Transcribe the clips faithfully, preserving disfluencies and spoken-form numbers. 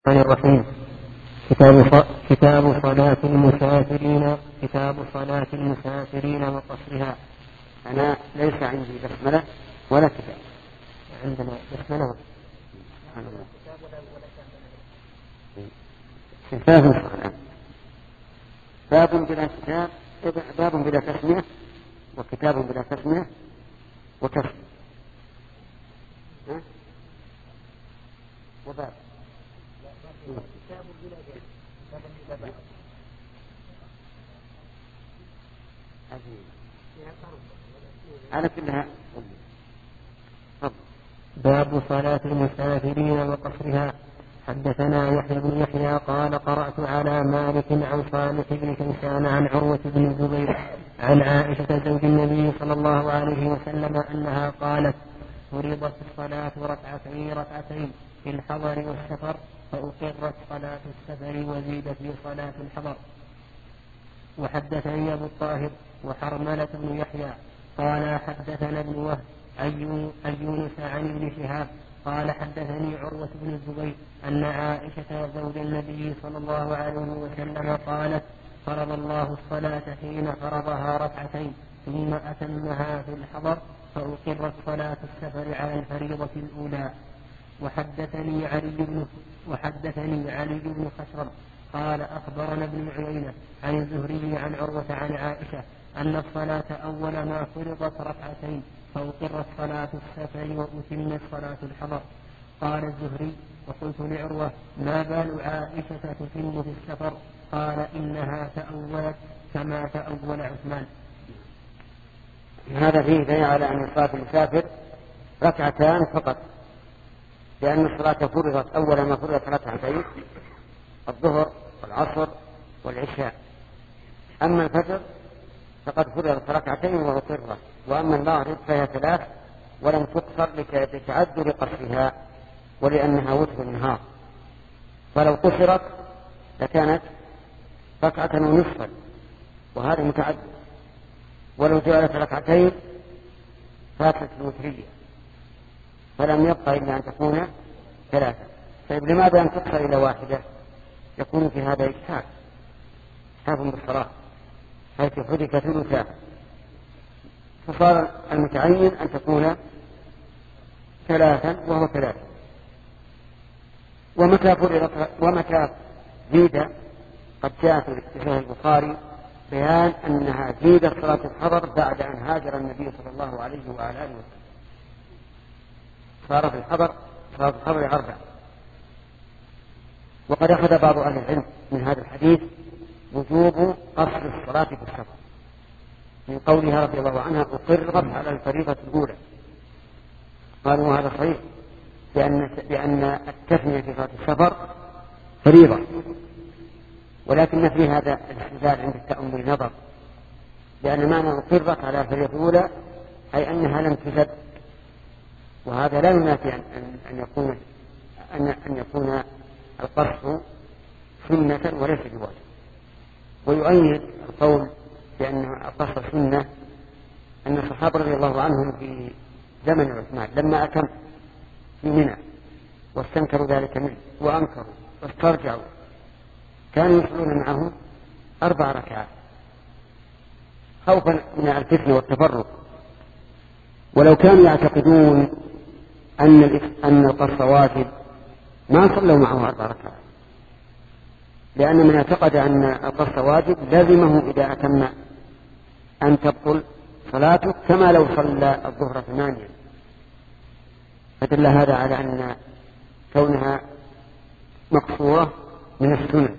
الرحمن الرحيم. كتاب كتاب صلاة المسافرين كتاب صلاة المسافرين وقصرها. أنا ليس عندي بسملة ولا كتاب. عندنا بسملة. باب الصلاة باب بلا كتاب باب بلا تسمية وكتاب بلا تسمية وكسر وباب كتاب بلا كتاب على كلها. باب صلاة المسافرين وقصرها. حدثنا يحيى بن يحيى قال قرأت على مالك عن صالح بن كيسان عن عروة بن الزبير عن عائشة زوج النبي صلى الله عليه وسلم أنها قالت: فرضت الصلاة ركعتين ركعتين في الحضر والسفر فأقرت صلاة السفر وزيد في صلاة الحضر. وحدثني أبو الطاهر وحرملة بن يحيى قال حدثنا ابن وهب أن يونس عن ابن شهاب قال حدثني عروة بن الزبير أن عائشة زوج النبي صلى الله عليه وسلم قالت: فرض الله الصلاة حين فرضها ركعتين ثم أتمها في الحضر فأقرت صلاة السفر على الفريضة الأولى. وحدثني علي بن وحدثني علي بن خشرم قال أخبرنا ابن عيينة عن الزهري عن عروة عن عائشة أن الصلاة أول ما فرضت ركعتين فأقرت صلاة السفر وأتمت صلاة الحضر. قال الزهري: وقلت لعروة: ما بال عائشة تتم في السفر؟ قال: إنها تأولت كما تأول عثمان. هذا فيه دليل على أن صلاة المسافر ركعتان فقط، لأن الصلاة فرضت أول ما فرضت ركعتين الظهر والعصر والعشاء. أما الفجر فقد فرضت ركعتين وأقرت، وأما المغرب فهي ثلاث ولم تقصر لتعذر قصرها ولأنها وتر النهار، فلو قصرت لكانت ركعة ونصفا وهذا متعذر، ولو جعلت ركعتين فاتت الوترية فلم يبقى إلا أن تكون ثلاثة. طيب لماذا لم تقصر إلى واحدة؟ يكون في هذا إجحاف إجحاف بالصلاة حيث حرك ثلثا، فصار المتعين أن تكون ثلاثا وهو ثلاثة. ومتى فرضت ومتى زيد قد جاء في صحيح البخاري بيان أنها زيدت صلاة الحضر بعد أن هاجر النبي صلى الله عليه وعلى آله وسلم، صار في الحضر صلاة الحضر أربع. وقد أخذ بعض أهل العلم من هذا الحديث وجوب قصر الصلاة في السفر من قولها رضي الله عنها: أقرت على الفريضة الأولى. قالوا هذا صحيح بأن, بأن التثنية في صلاة السفر فريضة، ولكن في هذا الاستدلال عند التأمل نظر، لأن معنى أقرت على الفريضة الأولى أي أنها لم تزد، وهذا لا ينافي أن, أن يكون أن, أن يكون القصر سنة وليس بواجب. ويؤيد القول بأن القصر سنة أن الصحابة رضي الله عنهم في زمن عثمان لما أتم في منى واستنكروا ذلك منه وأنكروا واسترجعوا كانوا يصلون معه أربع ركعات خوفا من الفتنة والتفرق. ولو كانوا يعتقدون أن أن القصر واجب ما صلوا معه أربع ركعات، لأن من اعتقد أن القصر واجب لازمه إذا أتم أن تبطل صلاته كما لو صلى الظهر ثمانيا. فدل هذا على أن كونها مقصورة من السنة.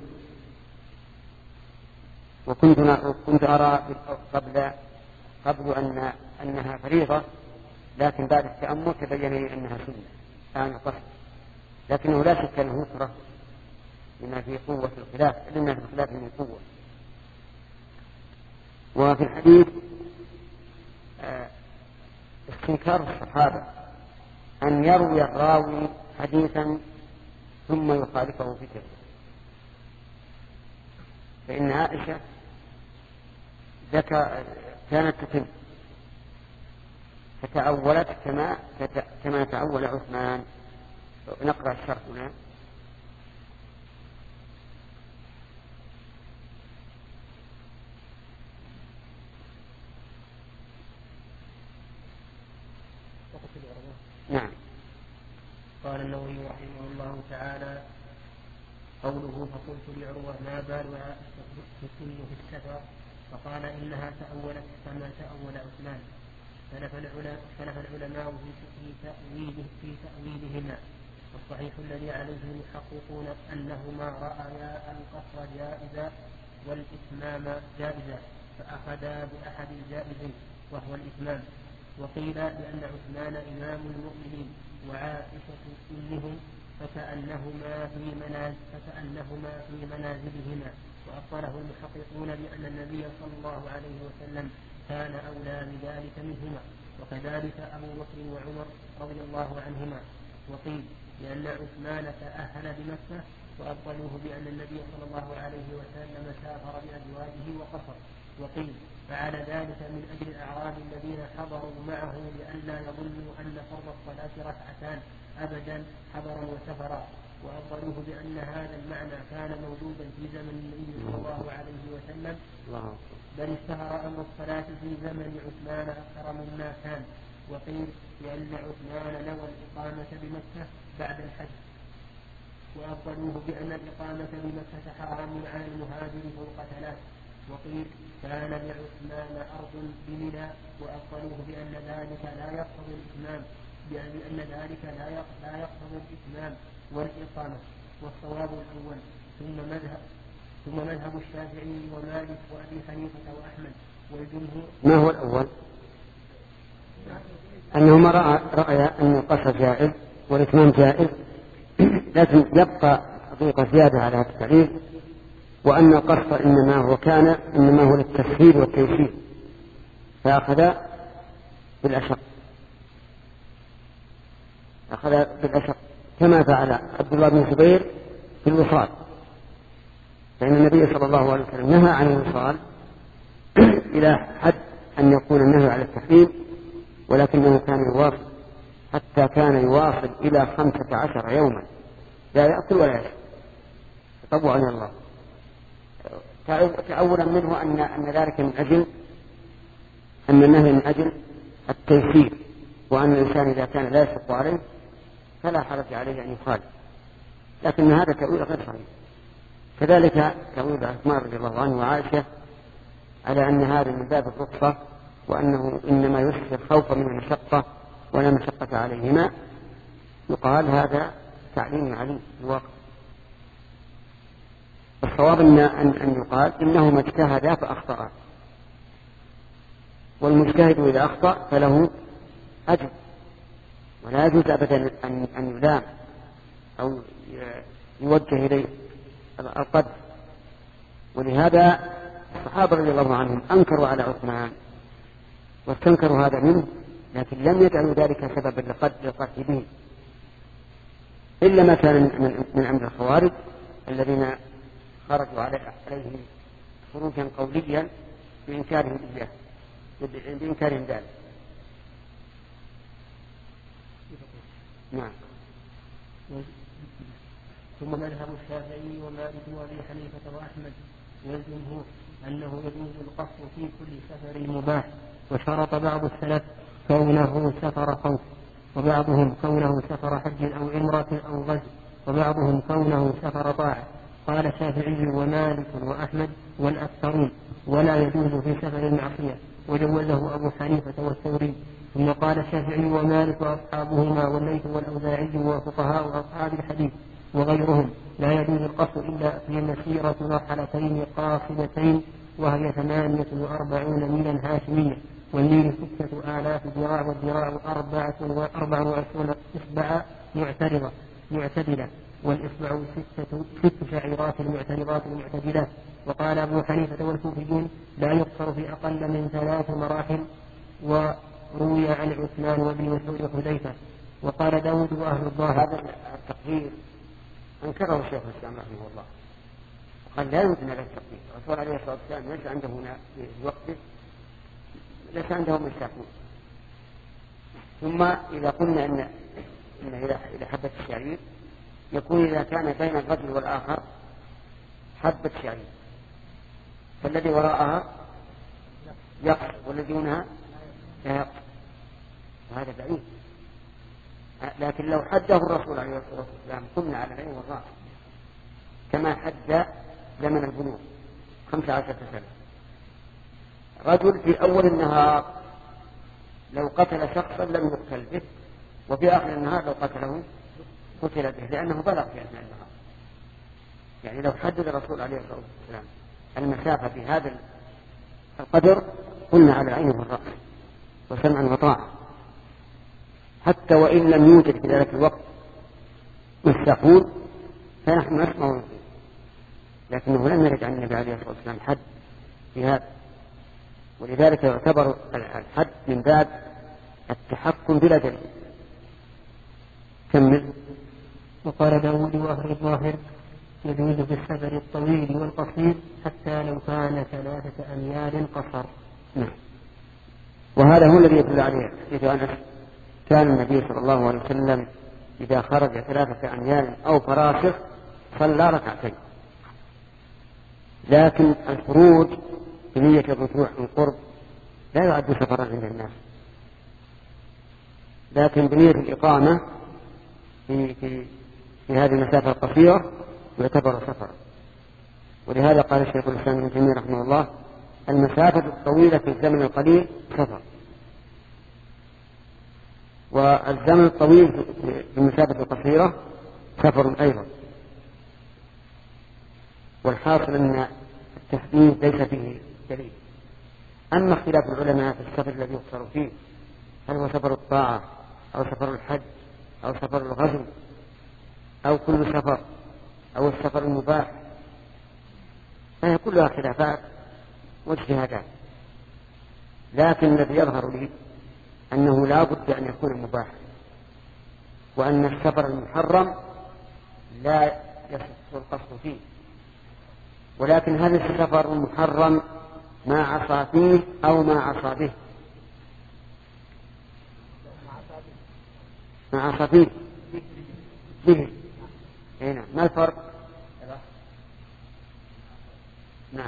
وكنت كنت أرى قبل قبل أن أنها فريضة، لكن بعد التأمل تبين لي أنها سنة آن القصر، لكنه لا شك أنه يكره لما في قوة الخلاف، لما في الخلاف من قوة. وفي الحديث استنكار الصحابة أن يروي الراوي حديثا ثم يخالفه فكره، فإن عائشة كانت تتم فتأولت كما كما تأول عثمان. نقرأ الشرح هنا. نعم. قال النووي رحمه الله تعالى: قوله فقلت لعروة ما بال تسن في السفر؟ فقال إنها تأولت كما تأول عثمان. اختلف العلماء في تأويله في تأويلهما، والصحيح الذي عليه المحققون أنهما رأيا القصر جائزا والإتمام جائزا، فأخذا بأحد الجائزين وهو الإتمام. وقيل لأن عثمان إمام المؤمنين وعائشة أمهم فكأنهما في منازل فكأنهما في منازلهما، وأبطله المحققون بأن النبي صلى الله عليه وسلم كان أولى بذلك منهما، وكذلك أبو بكر وعمر رضي الله عنهما. وقيل لأن عثمان تأهل بمكة، وأبطلوه بأن النبي صلى الله عليه وسلم سافر بأزواجه وقصر. وقيل فعل ذلك من أجل الأعراب الذين حضروا معه لئلا يظنوا أن فرض الصلاة ركعتان أبدا حضرا وسفرا، وأبطلوه بأن هذا المعنى كان موجودا في زمن النبي صلى الله عليه وسلم، بل اشتهر أمر الصلاة في زمن عثمان أكثر مما كان. وقيل لأن عثمان نوى الإقامة بمكة بعد الحج، وأبطلوه بأن الإقامة بمكة حرام على المهاجر فوق ثلاث. وقيل كان لعثمان أرض بمنى، وأبطلوه بأن ذلك لا يقتضي الإتمام بأن ذلك لا يقتضي الإتمام والإقامة. والصواب الأول. ثم مذهب ثم مذهب الشافعي ومالك وأبي حنيفة وأحمد والجمهور. ما هو الأول؟ أنهما رأى رأي أن القصر جائز والإتمام جائز، لكن يبقى حقيقة زيادة على هذا التعليل، وأن القصر إنما هو كان إنما هو للتسهيل والتيسير، فأخذ بالأشق أخذ بالأشق كما فعل عبد الله بن الزبير في الوصال، فإن النبي صلى الله عليه وسلم نهى عن الوصال إلى حد أن يكون النهي على التحريم، ولكنه كان يواصل حتى كان يواصل إلى خمسة عشر يوما لا يأكل ولا يشرب تطوعا إلى الله، تأولا منه أن أن ذلك من أجل أن النهي من أجل التيسير، وأن الإنسان إذا كان لا يشق عليه فلا حرج عليه أن يخالف، لكن هذا تأويل غير صحيح. كذلك تأويل عثمان رضي الله عنه وعائشة على أن هذا من باب الرخصة، وأنه إنما يسر خوفا من المشقة ولا مشقة عليهما، يقال هذا تعليم عليم في الواقع. الصواب أن أن يقال إنهما اجتهدا فأخطأا، والمجتهد إذا أخطأ فله أجر، ولا يجوز أبدا أن أن يلام أو يوجه إليه القدر. ولهذا الصحابة رضي الله عنهم أنكروا على عثمان واستنكروا هذا منه، لكن لم يجعلوا ذلك سببا للقتل به، إلا ما كان من أمر الخوارج الذين خرجوا عليه خروجا قوليا بإنكارهم إياه بإنكارهم ذلك. نعم. ثم مذهب الشافعي ومالك وأبي حنيفة وأحمد والجمهور أنه يجوز القصر في كل سفر مباح، وشرط بعض السلف كونه سفر خوف، وبعضهم كونه سفر حج أو عمرة أو غزو، وبعضهم كونه سفر طاعة. قال الشافعي ومالك وأحمد والأكثرون ولا يجوز في سفر المعصية، وجوزه أبو حنيفة والثوري. ثم قال الشافعي ومالك وأصحابهما والليث والأوزاعي وفقهاء أصحاب الحديث وغيرهم لا يجوز القصر إلا في مسيرة مرحلتين قاصدتين، وهي ثمانية وأربعون ميلا هاشمية، والميل ستة آلاف ذراع، والذراع أربعة وأربع وعشرون إصبع معترضة معتدلة، والإصبع ستة ست شعيرات المعترضات المعتدلات. وقال أبو حنيفة والكوفيون لا يقصر في أقل من ثلاث مراحل، وروي عن عثمان وابن مسعود وحذيفة. وقال داود وأهل الظاهر. هذا التقدير أنكره الشيخ الإسلام رحمه الله، قال لا يمكن هذا التقدير، الرسول عليه الصلاة والسلام ليس عنده هنا في وقته ليس عنده مشاكل. ثم إذا قلنا إن إن إلى حبة الشعير يكون إذا كان بين الرجل والآخر حبة شعير، فالذي وراءها يقصر والذي دونها لا يقصر، وهذا بعيد. لكن لو حده الرسول عليه الصلاة والسلام قمنا على العين والرأس كما حد زمن البلوغ خمس عشرة سنة. رجل في أول النهار لو قتل شخصا لم يقتل به، وفي آخر النهار لو قتله قتل به لأنه بلغ في أثناء النهار. يعني لو حدد الرسول عليه الصلاة والسلام المسافة في هذا القدر قلنا على العين والرأس وسمعا وطاعة، حتى وإن لم يوجد في ذلك الوقت مساقون فنحن نسمع ونطيع، لكنه لم يرد عن النبي عليه الصلاة والسلام حد في هذا، ولذلك يعتبر الحد من باب التحكم بلا دليل. كمل. وقال داود وأهل الظاهر يجوز في السفر الطويل والقصير حتى لو كان ثلاثة أميال قصر. نعم. وهذا هو الذي يدل عليه حديث أنس كان النبي صلى الله عليه وسلم إذا خرج ثلاثة أميال أو فراسخ صلى ركعتين، لكن الخروج بنية الرجوع من قرب لا يعد سفرا عند الناس، لكن بنية الإقامة في, في, في هذه المسافة القصيرة يعتبر سفرا. ولهذا قال الشيخ الإسلام ابن تيمية رحمه الله المسافة الطويلة في الزمن القليل سفر، والزمن الطويل في المسافة القصيرة سفر أيضا. والحاصل أن التحديد ليس فيه دليل. أما اختلاف العلماء في السفر الذي يقصر فيه هل هو سفر الطاعة أو سفر الحج أو سفر الغزو أو كل سفر أو السفر المباح، فهي كلها خلافات واجتهادات، لكن الذي يظهر لي أنه لا بد أن يكون مباحا، وأن السفر المحرم لا يصح القصد فيه، ولكن هل السفر المحرم ما عصى فيه أو ما عصى به؟ ما عصى فيه به. هنا ما الفرق؟ نعم.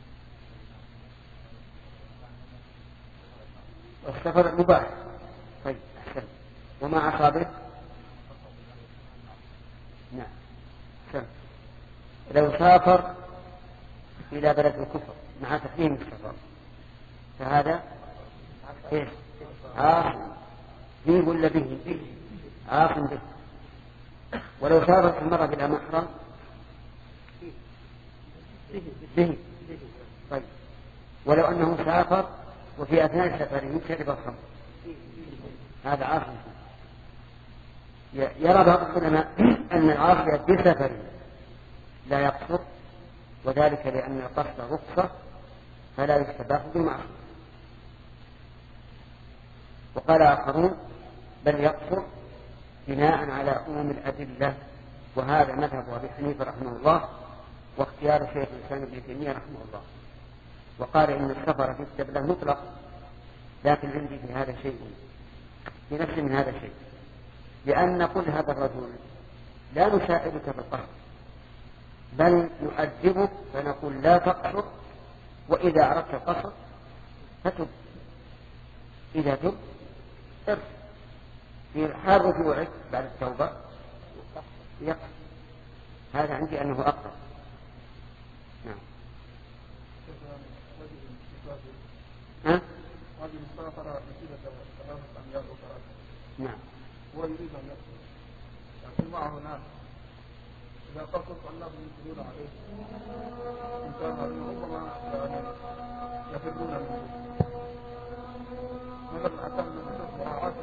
والسفر المباح. طيب أحسن. وما عصى به؟ نعم أحسن. لو سافر إلى بلد الكفر مع تقديم السفر فهذا إيش؟ عاص به ولا به؟ عاص به. ولو سافر المرة بلا محرم به. طيب ولو أنه سافر وفي أثناء سفره شرب الخمر هذا عاص به. يرى بعض العلماء أن العاصي بسفر لا يقصر، وذلك لأن القصد رخصة فلا يستباح بالمعصية. وقال آخرون بل يقصر بناء على عموم الأدلة، وهذا مذهب أبي حنيفة رحمه الله واختيار شيخ الإسلام ابن تيمية رحمه الله. وقال إن السفر في السبلة مطلق، لكن عندي في هذا شيء في نفسي من هذا الشيء، لأن نقول هذا الرجل لا نساعدك في القصر بل نؤدبك فنقول لا تقصر، وإذا أردت القصر فتب، إذا تب ارجع في حال رجوعك بعد التوبة يقصر. هذا عندي أنه أقرب. نعم. ها؟ هذه المسافرة مسيرة ثلاثة أميال أخرى. نعم. هو يريد أن يقصر، لكن معه ناس إذا قصر فالناس ينزلون عليه إن كان ربما يعني يفرون منه. مثلا أتم من مراعاة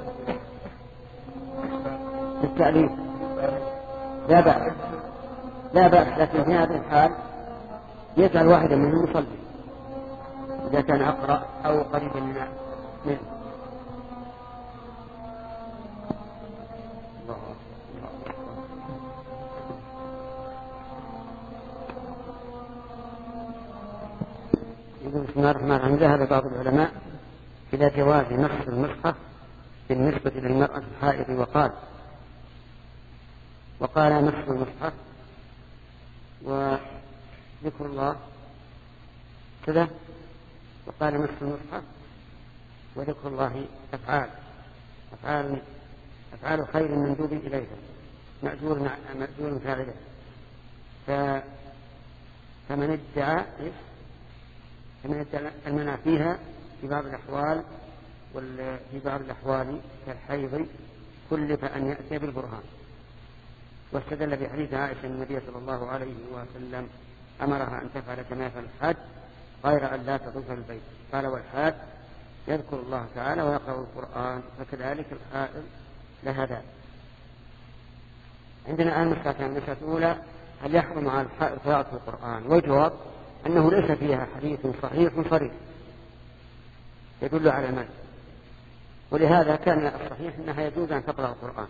بالتأليف لا بأس لا بأس، لكن في هذه الحال يجعل واحدا منهم يصلي إذا كان أقرأ أو قريبا منه. بسم الله الرحمن الرحيم. ذهب بعض العلماء إلى جواز مسح المصحف بالنسبة للمرأة الحائض وقال وقال مسح المصحف وذكر الله كذا، وقال مسح المصحف وذكر الله أفعال أفعال أفعال خير مندوب إليها مأجور مأجور فاعله. فمن ادعى فمن ادعى المنع فيها في بعض الأحوال وفي بعض الأحوال كالحيض كلف أن يأتي بالبرهان. واستدل بحديث عائشة أن النبي صلى الله عليه وسلم أمرها أن تفعل كما يفعل الحاج غير أن لا تطوف البيت. قال والحاج يذكر الله تعالى ويقرأ القرآن فكذلك الحائض لها ذلك. عندنا الآن مسألتان. المسألة الأولى هل يحرم على الحائض قراءة القرآن؟ والجواب أنه ليس فيها حديث صحيح صريح يدل على المنع، ولهذا كان الصحيح أنها يجوز أن تقرأ القرآن.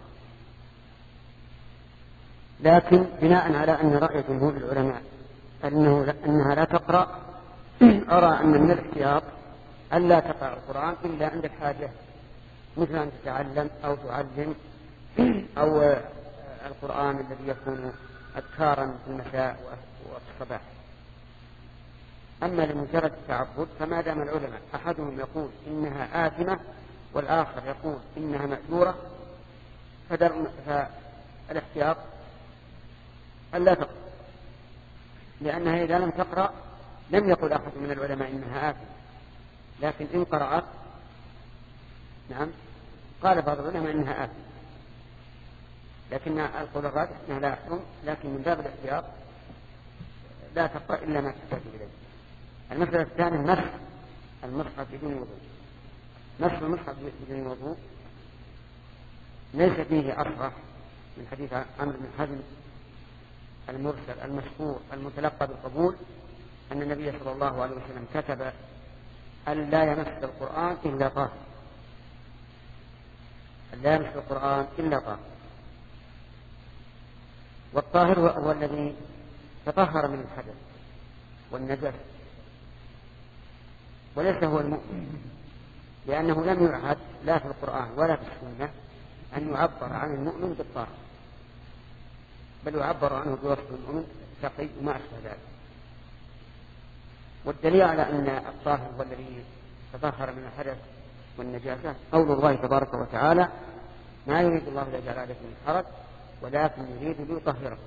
لكن بناء على أن رأي جمهور العلماء أنه أنها لا تقرأ، أرى أن من الاحتياط أن لا تقرأ القرآن إلا عند الحاجة، مثل أن تتعلم أو تعلم أو القرآن الذي يكون أذكارا في المساء والصباح. أما لمجرد التعبد فما دام العلماء أحدهم يقول إنها آثمة والآخر يقول إنها مأجورة فالاحتياط ألا تقرأ، لأنها إذا لم تقرأ لم يقل أحد من العلماء إنها آثمة، لكن إن قرأت نعم قال بعض العلماء إنها آثمة، لكن القول الراجح أنها لا يحرم، لكن من باب الاحتياط لا تقرأ إلا ما تحتاج إليه. المسألة الثانية مسح المصحف بدون وضوء. مسح المصحف بدون وضوء ليس فيه أصرح من حديث عمرو بن حزم المرسل المشهور المتلقى بالقبول أن النبي صلى الله عليه وسلم كتب أن لا يمس القرآن إلا طاهر، أن لا يمس القرآن إلا طاهر. والطاهر هو الذي تطهر من الحدث والنجاسة، وليس هو المؤمن، لأنه لم يعهد لا في القرآن ولا في السنة أن يعبر عن المؤمن بالطاهر، بل يعبر عنه بوصف المؤمن تقي وما أشبه ذلك. والدليل على أن الطاهر هو الذي تطهر من الحدث والنجاسة قول الله تبارك وتعالى ما يريد الله ليجعل عليكم من حرج ولكن يريد ليطهركم.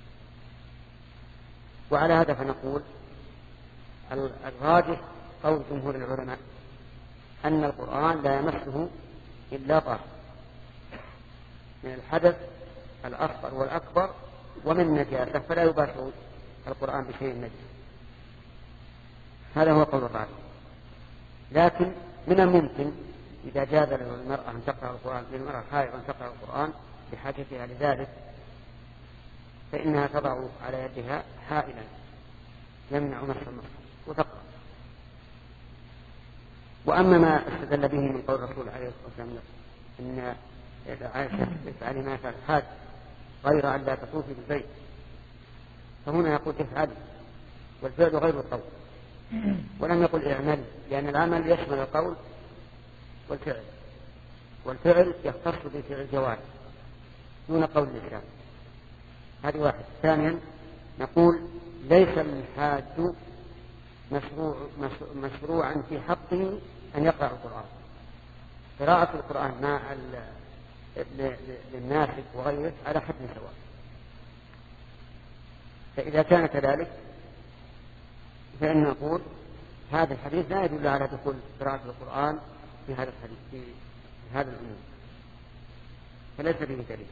وعلى هذا فنقول الراجح قول جمهور العلماء أن القرآن لا يمسه إلا طاهر من الحدث الأصغر والأكبر ومن النجاسة، فلا يباشر القرآن بشيء نجس. هذا هو قول الراجح. لكن من الممكن إذا جاز للمرأة أن تقرأ القرآن للمرأة الحائض أن تقرأ القرآن بحاجتها لذلك فإنها تضع على يدها حائلا يمنع مس المصحف وتقرأ. وأما ما استدل به من قول الرسول عليه الصلاة والسلام إن عائشة افعلي ما يفعل الحاج غير أن لا تطوفي بالبيت، فهنا يقول افعلي، والفعل غير القول، ولم يقل اعمل، لأن العمل يشمل القول والفعل، والفعل يختص بفعل الجوارح دون قول اللسان. هذه واحد. ثانيا نقول ليس الحاج مشروع مشروعا في حقه أن يقرأ القرآن. قراءة القرآن مع للناسك وغيره على حد سواء. فإذا كان كذلك فإن نقول هذا الحديث لا يدل على دخول قراءة القرآن في هذا الحديث في هذا العموم، فليس به دليل.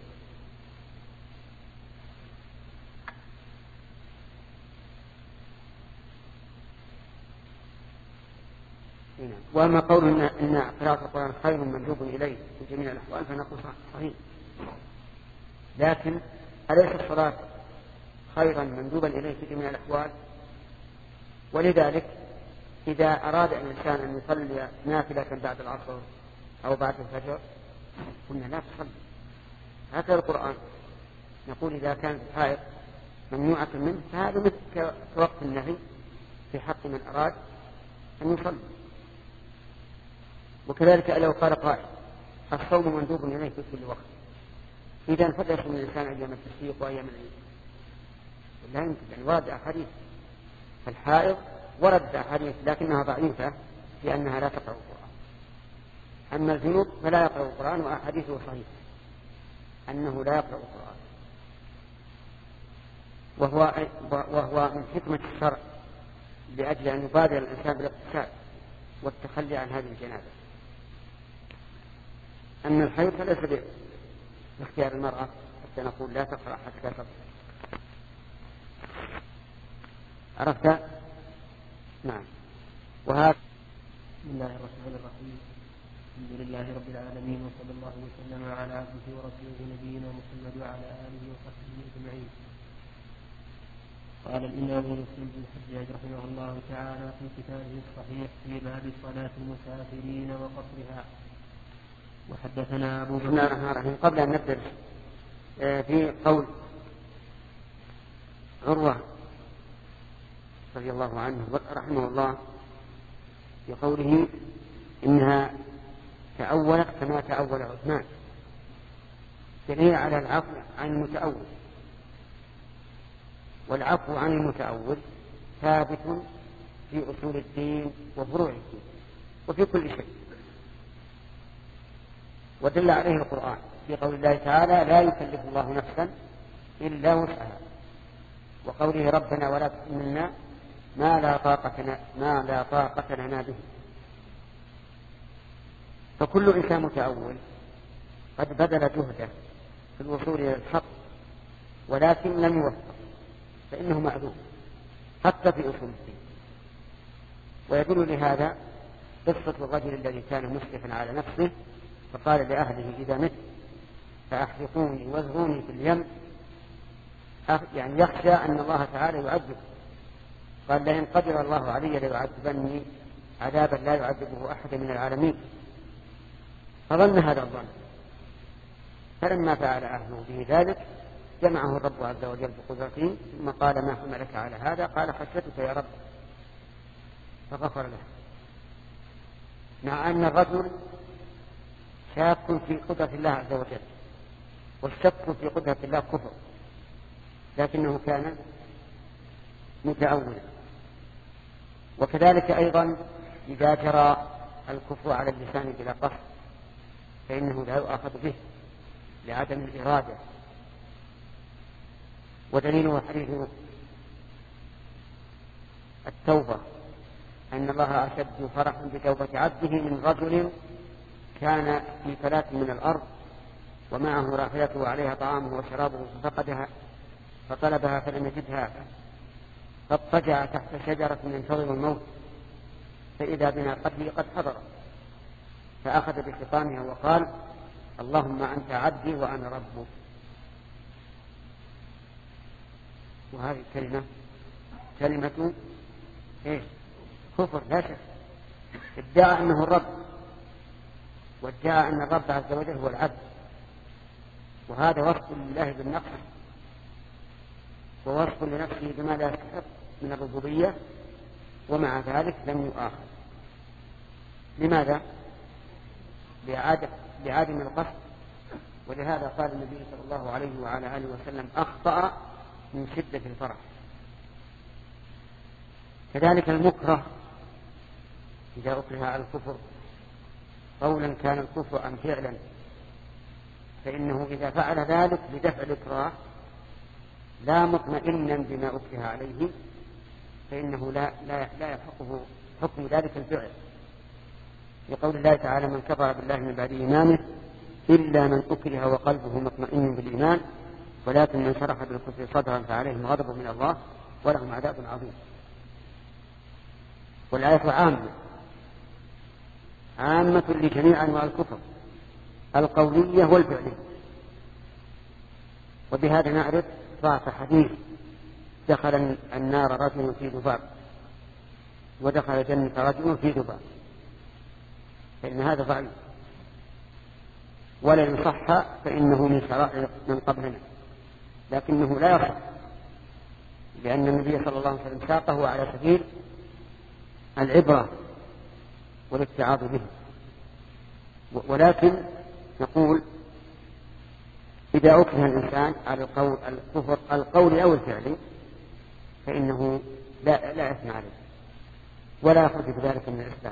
وأما قولنا إن قراءة القرآن خير مندوب إليه في جميع الأحوال فنقول صحيح، لكن أليس الصلاة خيرا مندوبا إليه في جميع الأحوال؟ ولذلك إذا أراد الإنسان أن يصلي نافلة بعد العصر أو بعد الفجر قلنا لا تصلي، هكذا القرآن نقول إذا كانت الحائض ممنوعة منه فهذا مثل كوقت النهي في حق من أراد أن يصلي. وكذلك لو قال قائل الصوم مندوب إليه في كل وقت، إذا فليصوم الإنسان أيام التشريق وأيام العيد، لا يمكن أن ورد أحاديث. الحائض ورد أحاديث لكنها ضعيفة لأنها لا تقرأ القرآن، أما الجنوب فلا يقرأ القرآن وأحاديثه صحيحة. أنه لا يقرأ القرآن، وهو, وهو من حكمة الشرع لأجل أن يبادر الإنسان بالاغتسال والتخلي عن هذه الجنابة. أما الحيض فليس باختيار المرأة حتى نقول لا تقرأ حتى تطهر. عرفت؟ نعم. وهذا بسم الله الرحمن الرحيم. الحمد لله رب العالمين، وصلى الله وسلم على عبده ورسوله نبينا محمد وعلى آله وصحبه أجمعين. قال الإمام مسلم بن الحجاج رحمه الله تعالى في كتابه الصحيح في باب صلاة المسافرين وقصرها. وحدثنا أبو بكر. بسم الله الرحمن الرحيم. قبل أن نبدأ في قول عروة رضي الله عنه رحمه الله في قوله إنها تأولت كما تأول عثمان، دليل على العفو عن المتأول، والعفو عن المتأول ثابت في أصول الدين وفروع الدين وفي كل شيء، ودل عليه القرآن في قول الله تعالى لا يكلف الله نفسا إلا وسعها، وقوله ربنا ولا تحملنا ما لا طاقة ما لا طاقة لنا به. فكل إنسان متأول قد بذل جهده في الوصول إلى الحق ولكن لم يوفق، فإنه معذور حتى في أصول الدين. ويدل لهذا قصة الرجل الذي كان مسرفا على نفسه فقال لأهله إذا مت فأحرقوني وازروني في اليم، يعني يخشى أن الله تعالى يعذب. قال لئن قدر الله علي ليعذبني عذابا لا يعذبه أحد من العالمين، فظن هذا الظن، فلما فعل أهله به ذلك جمعه الرب عز وجل بقدرته ثم قال ما حملك على هذا؟ قال خشيتك يا رب، فغفر له. مع أن الرجل شاك في قدرة الله عز وجل، والشك في قدرة الله كفر، لكنه كان متأولا. وكذلك أيضا إذا جرى الكفر على اللسان بلا قصد فإنه لا يؤاخذ به لعدم الإرادة. ودليله حديث التوبة أن الله أشد فرحا بتوبة عبده من رجل كان في فلاة من الأرض ومعه راحلته وعليها طعامه وشرابه ففقدها فطلبها فلم يجدها فاضطجع تحت شجرة ينتظر الموت فإذا بناقته قد حضر فأخذ بحطامها وقال اللهم أنت عبدي وأنا ربك. وهذه الكلمة كلمة إيش؟ كفر لا شك. ادعى أنه الرب، وادعى أن الرب عز وجل هو العبد، وهذا وصف لله بالنقص ووصف لنفسه بما لا يستحق من الربوبية، ومع ذلك لم يؤاخذ. لماذا؟ لعدم القصد. ولهذا قال النبي صلى الله عليه وعلى آله وسلم أخطأ من شدة الفرح. كذلك المكره إذا أكره على الكفر قولا كان الكفر أم فعلا، فإنه إذا فعل ذلك بدفع الإكراه لا مطمئنا بما أكره عليه فإنه لا, لا, لا يحقه حكم ذلك الفعل، لقول الله تعالى من كفر بالله من بعد إيمانه إلا من أكره وقلبه مطمئن بالإيمان ولكن من شرح بالكفر صدرا فعليهم غضب من الله ولهم عذاب عظيم. والآية عامة عامة لجميع أنواع الكفر القولية والفعلية. وبهذا نعرف ضعف حديث دخل النار رجل في ذباب ودخل الجنة رجل في ذباب، فإن هذا ضعيف، ولا يصح فإنه من شرائع من قبلنا، لكنه لا يصح لأن النبي صلى الله عليه وسلم ساقه على سبيل العبرة والاتعاظ به. ولكن نقول إذا أكره الإنسان على القول الكفر القول أو الفعل فإنه لا, لا إثم عليه ولا يخرج بذلك من الإسلام،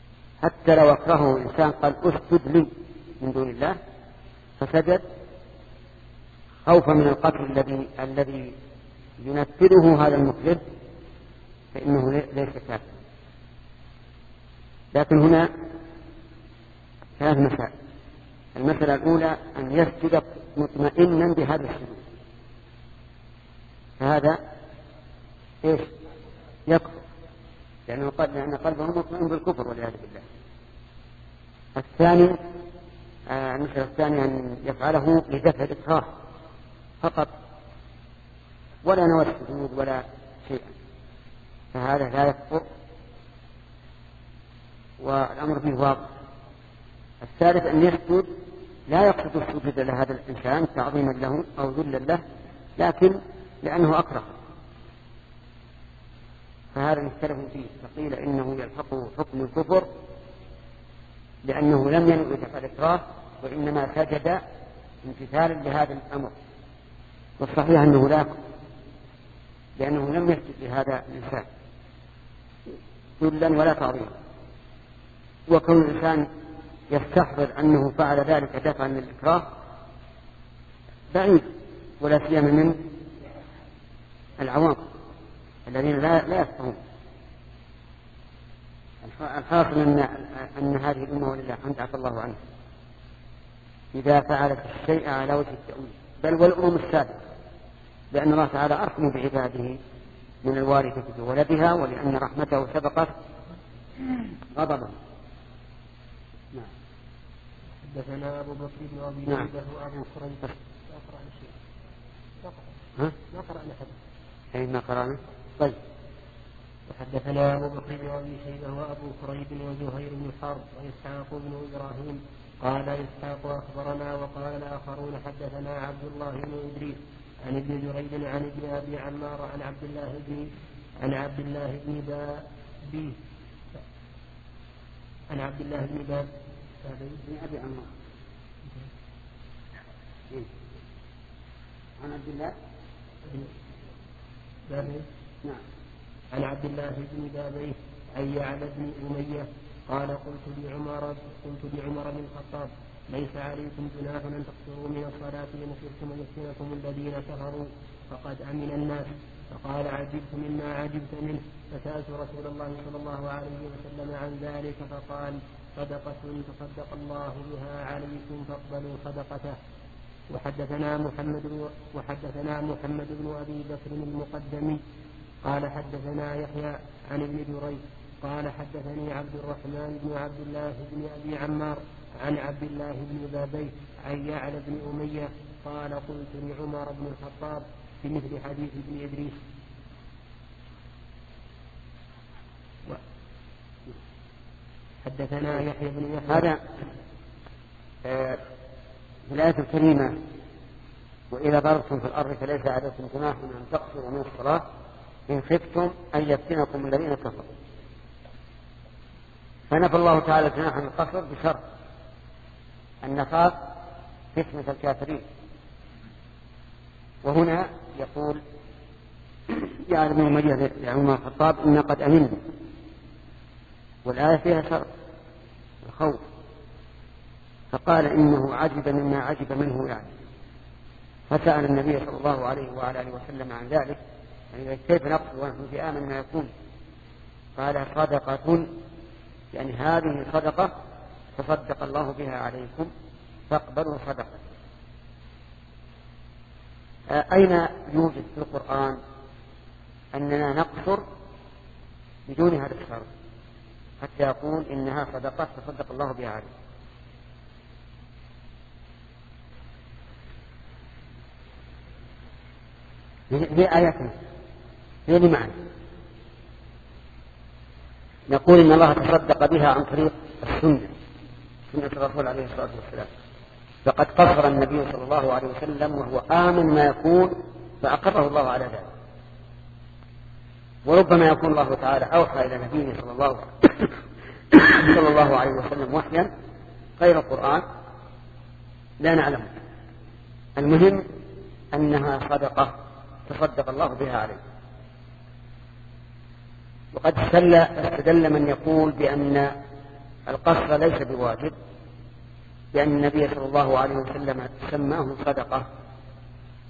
حتى لو أكرهه إنسان قال أسجد لي من دون الله فسجد خوفا من القتل الذي الذي ينفذه هذا المفسد فإنه ليس كافرا. لكن هنا ثلاث مسائل. المسألة الأولى أن يسجد مطمئنا بهذا السجود، فهذا إيش؟ يكفر، لأنه لأن قلبه مطمئن بالكفر والعياذ بالله. الثاني آه المسألة الثانية أن يفعله لدفع الإكراه فقط ولا نوى السجود ولا شيئا، فهذا لا يكفر والأمر فيه واضح. الثالث أن يسجد لا يقصد السجود لهذا الإنسان تعظيما له أو ذلا له، لكن لأنه أكره، فهذا مختلف فيه. فقيل إنه يلحقه حكم الكفر لأنه لم ينوي دفع الإكراه وإنما سجد امتثالا لهذا الأمر، والصحيح أنه لا يكفر لأنه لم يسجد لهذا الإنسان ذلا ولا تعظيما. وكون الإنسان يستحضر أنه فعل ذلك دفعا للإكراه بعيد، ولا سيما من العوام الذين لا لا يفقهون. الحاصل أن أن هذه الأمة ولله الحمد عفى الله عنها إذا فعلت الشيء على وجه التأويل، بل والأمم السابقة، لأن الله تعالى أرحم بعباده من الوارثة بولدها، ولأن رحمته سبقت غضبه. نعم. حدثنا أبو بكر بن أبي شيبة وأبو كريب. أقرأ شيء. ها؟ ما قرأنا حدث. أي ما قرأنا. طيب. وحدثنا أبو بكر بن أبي شيبة وأبو كريب وزهير بن حرب وإسحاق بن إبراهيم قال إسحاق أخبرنا، وقال الآخرون حدثنا عبد الله بن إدريس عن ابن جريج عن ابن أبي عمار عن عبد الله بن عن عبد الله بن بابي عن عبد الله بن باب بن أبي عمار عن عبد الله بن بابي نعم عن عبد الله بن بابي عن يعلى بن أمية قال قلت لعمر قلت لعمر بن الخطاب ليس عليكم جناح أن تقصروا من الصلاة إن خفتم أن يفتنكم الذين كفروا فقد أمن الناس. فقال عجبت مما عجبت منه، فسألت رسول الله صلى الله عليه وسلم عن ذلك فقال صدقة تصدق الله بها عليكم فاقبلوا صدقته. وحدثنا محمد وحدثنا محمد بن أبي بكر المقدمي قال حدثنا يحيى عن ابن جريج قال حدثني عبد الرحمن بن عبد الله بن أبي عمار عن عبد الله بن بابي عن يعلى بن أمية قال قلت لعمر بن الخطاب بمثل حديث ابن إدريس. حدثنا يحيى بن يحيى. هذا آه في الآية الكريمة وإذا ضربتم في الأرض فليس عليكم جناح أن تقصروا من الصلاة إن خفتم أن يفتنكم الذين كفروا. فنفى الله تعالى جناح القصر بشرط أن نخاف فتنة الكافرين. وهنا يقول يا ابن أمية لعمر الخطاب إن قد أمنا، والآية فيها شرط الخوف، فقال إنه عجب مما عجب منه يعني، فسأل النبي صلى الله عليه وعلى آله وسلم عن ذلك، يعني كيف نقصر ونحن في آمن ما يكون؟ قال صدقة، يعني هذه صدقة تصدق الله بها عليكم فاقبلوا صدقة. أين يوجد في القرآن أننا نقصر بدون هذا الشرط حتى يقول إنها صدقة تصدق الله بها عليكم؟ هي آياتنا هي لمعنى نقول إن الله تصدق بها عن طريق السنة، سنة الرسول عليه الصلاة والسلام، فقد قصر النبي صلى الله عليه وسلم وهو آمن ما يكون فأقره الله على ذلك. وربما يكون الله تعالى أوحى إلى نبيه صلى الله صلى الله عليه وسلم وحيا غير القرآن لا نعلمه. المهم أنها صدقة تصدق الله بها عليه. وقد استدل من يقول بأن القصر ليس بواجب بأن النبي صلى الله عليه وسلم سماه صدقة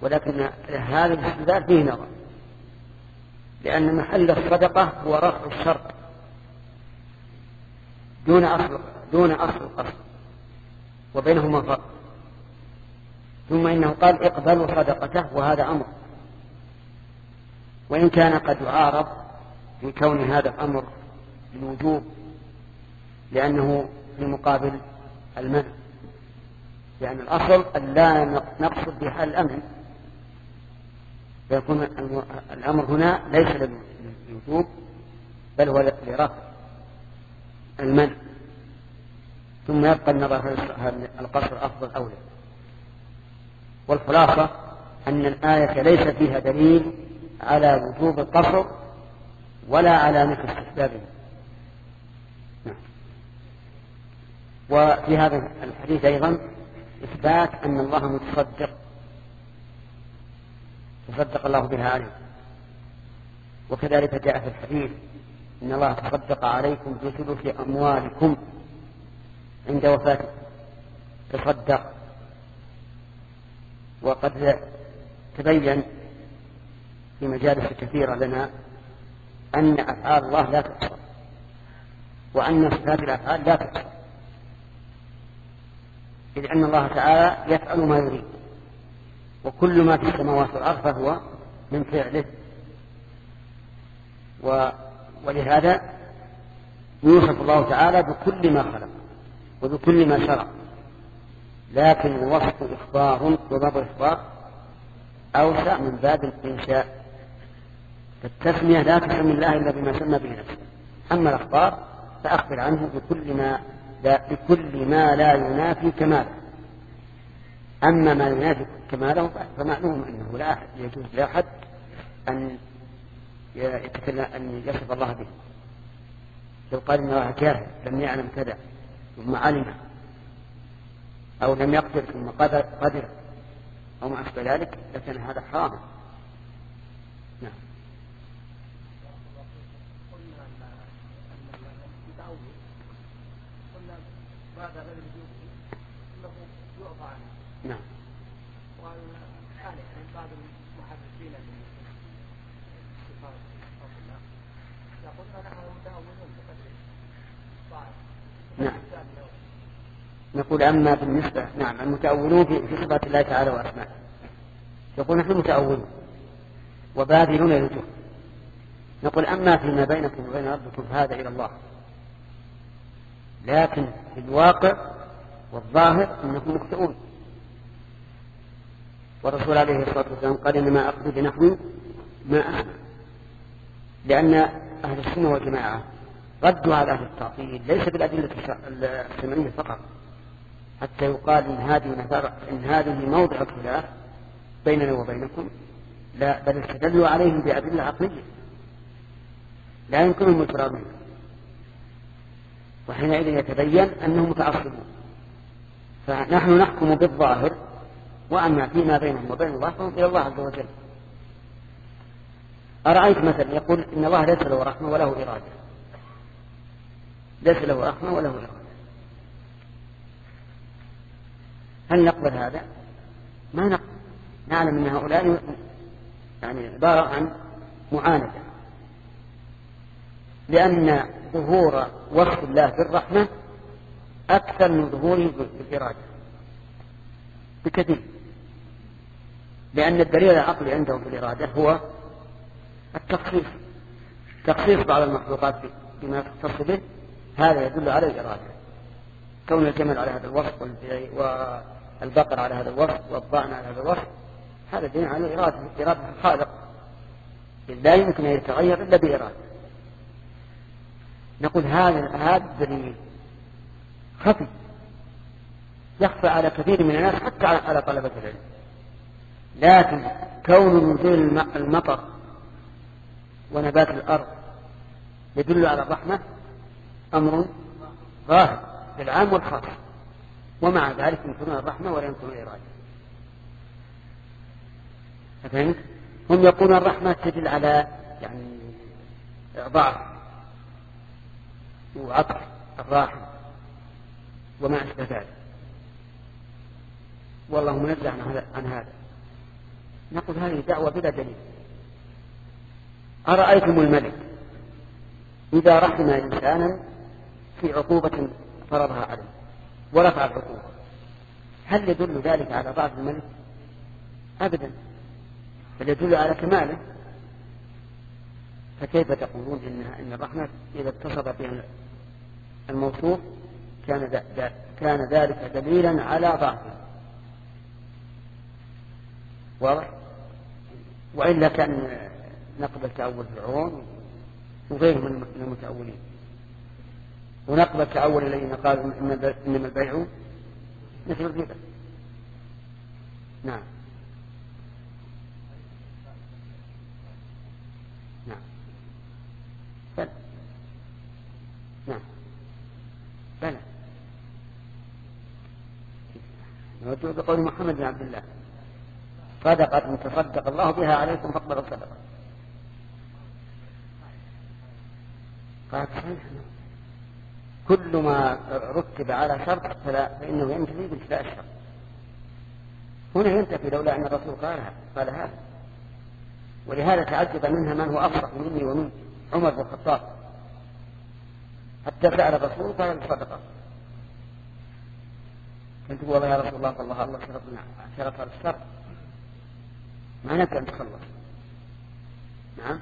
ولكن هذا الاستدلال فيه نظر، لأن محل الصدقة هو رفع الشرط دون أصل دون أصل القصد، وبينهما فرق. ثم إنه قال اقبلوا صدقته، وهذا أمر، وإن كان قد يعارض في كون هذا الأمر بالوجوب، لأنه في مقابل المنع، لأن يعني الأصل أن لا نقصد بحال الأمر، فيكون الأمر هنا ليس للوجوب بل هو لرفع المنع. ثم يبقى النظر هل القصر أفضل أو لا. والخلاصة أن الآية ليس فيها دليل على وجوب القصر ولا على نفي استحبابه. وفي هذا الحديث أيضا إثبات أن الله متصدق، تصدق الله بها عليه. وكذلك جاء في الحديث إن الله تصدق عليكم بثلث أموالكم عند وفاته، تصدق. وقد تبين في مجالس كثيرة لنا أن أفعال الله لا تحصى، وأن صفات الأفعال لا تحصى، إذ أن الله تعالى يفعل ما يريد، وكل ما في السماوات والأرض فهو من فعله. و... ولهذا يوصف الله تعالى بكل ما خلق وبكل ما شرع، لكن وصف إخبار وباب إخبار أوسع من باب الإنشاء، فالتسمية لا تسمي الله إلا بما سمى به نفسه. أما الأخبار فأخبر عنه بكل ما لا, بكل ما لا ينافي كماله. أما ما ينافي كماله فمعلوم أنه لا أحد يجوز لأحد أن يتكلم أن يصف الله به. لو قال إن الله جاهل لم يعلم كذا ثم علم، أو لم يقدر ثم قدر, قدر أو ما أشبه ذلك، لكن هذا حرام. نعم. نعم. والآن بعض المحدثين يقولون نحن متأولون بقدر الصاعد. نعم. نقول أما بالنسبة نعم المتأولون في صفات الله تعالى وأسمائه، يقول نحن متأولون وباذلون للجهد. نقول أما فيما بينكم وبين ربكم فهذا إلى الله، لكن في الواقع والظاهر أنكم مخطئون. والرسول عليه الصلاة والسلام قال إنما أخذ بنحو ما أسمع، لأن أهل السنة والجماعة ردوا على أهل التعطيل ليس بالأدلة السمعية فقط، حتى يقال إن هذه إن هذه موضع الخلاف بيننا وبينكم، لا بل استدلوا عليهم بأدلة عقلية لا يمكنهم الفرار منها، وحينئذ يتبين أنهم متعصبون. فنحن نحكم بالظاهر، وأما فيما بينهم وبين الله فهم إلى الله عز وجل. أرأيت مثلا يقول إن الله ليس له رحمة وله إرادة، ليس له رحمة وله إرادة، هل نقبل هذا؟ ما نقبل. نعلم أن هؤلاء يعني عبارة عن معاندة، لأن ظهور وصف الله بالرحمة أكثر من ظهوره بالإرادة بكثير، لأن الدليل العقلي عندهم في الإرادة هو التخصيص، تخصيص بعض المخلوقات بما يختص به، هذا يدل على الإرادة. كون الجمل على هذا الوصف والبقر على هذا الوصف والضأن على هذا الوصف، هذا دليل على الإرادة، إرادة الخالق لا يمكن أن يتغير إلا بإرادة. نقول هذا هذا الدليل خفي يخفى على كثير من الناس حتى على طلبة العلم، لكن كون نزول المطر ونبات الأرض يدل على الرحمة أمر ظاهر للعام والخاص، ومع ذلك يمكنون الرحمة ولا يمكنون الإرادة. فهمت؟ هم يقولون الرحمة تدل على يعني ضعف وعطف الراحم وما أشبه ذلك، والله منزه عن هذا. نقول هذه دعوة بلا دليل. أرأيتم الملك إذا رحم إنسانا في عقوبة فرضها عليه ورفع العقوبة، هل يدل ذلك على ضعف الملك؟ أبدا، بل يدل على كماله. فكيف تقولون إنها إن الرحمة إذا اتصف بها الموصوف كان, كان ذلك دليلا على ضعفه؟ واضح؟ وإلا كان نقبل تأول فرعون وغيره من المتأولين، ونقبل تأول الذين قالوا إنما البيع مثل الربا. نعم نعم بلى نعم بلى نوجه بقول محمد بن عبد الله صدقة تصدق الله بها عليكم فاقبلوا الصدقة. قال كل ما رتب على شرط فإنه ينتفي بانتفاء الشرط. هنا ينتفي لولا أن الرسول قالها قال هذا. ولهذا تعجب منها من هو أفصح مني ومن عمر بن الخطاب، حتى سأل الرسول قال الصدقة. كنت والله يا رسول الله والله الله شرطنا شرط على الشرط ما نبدأ أن تخلص. نعم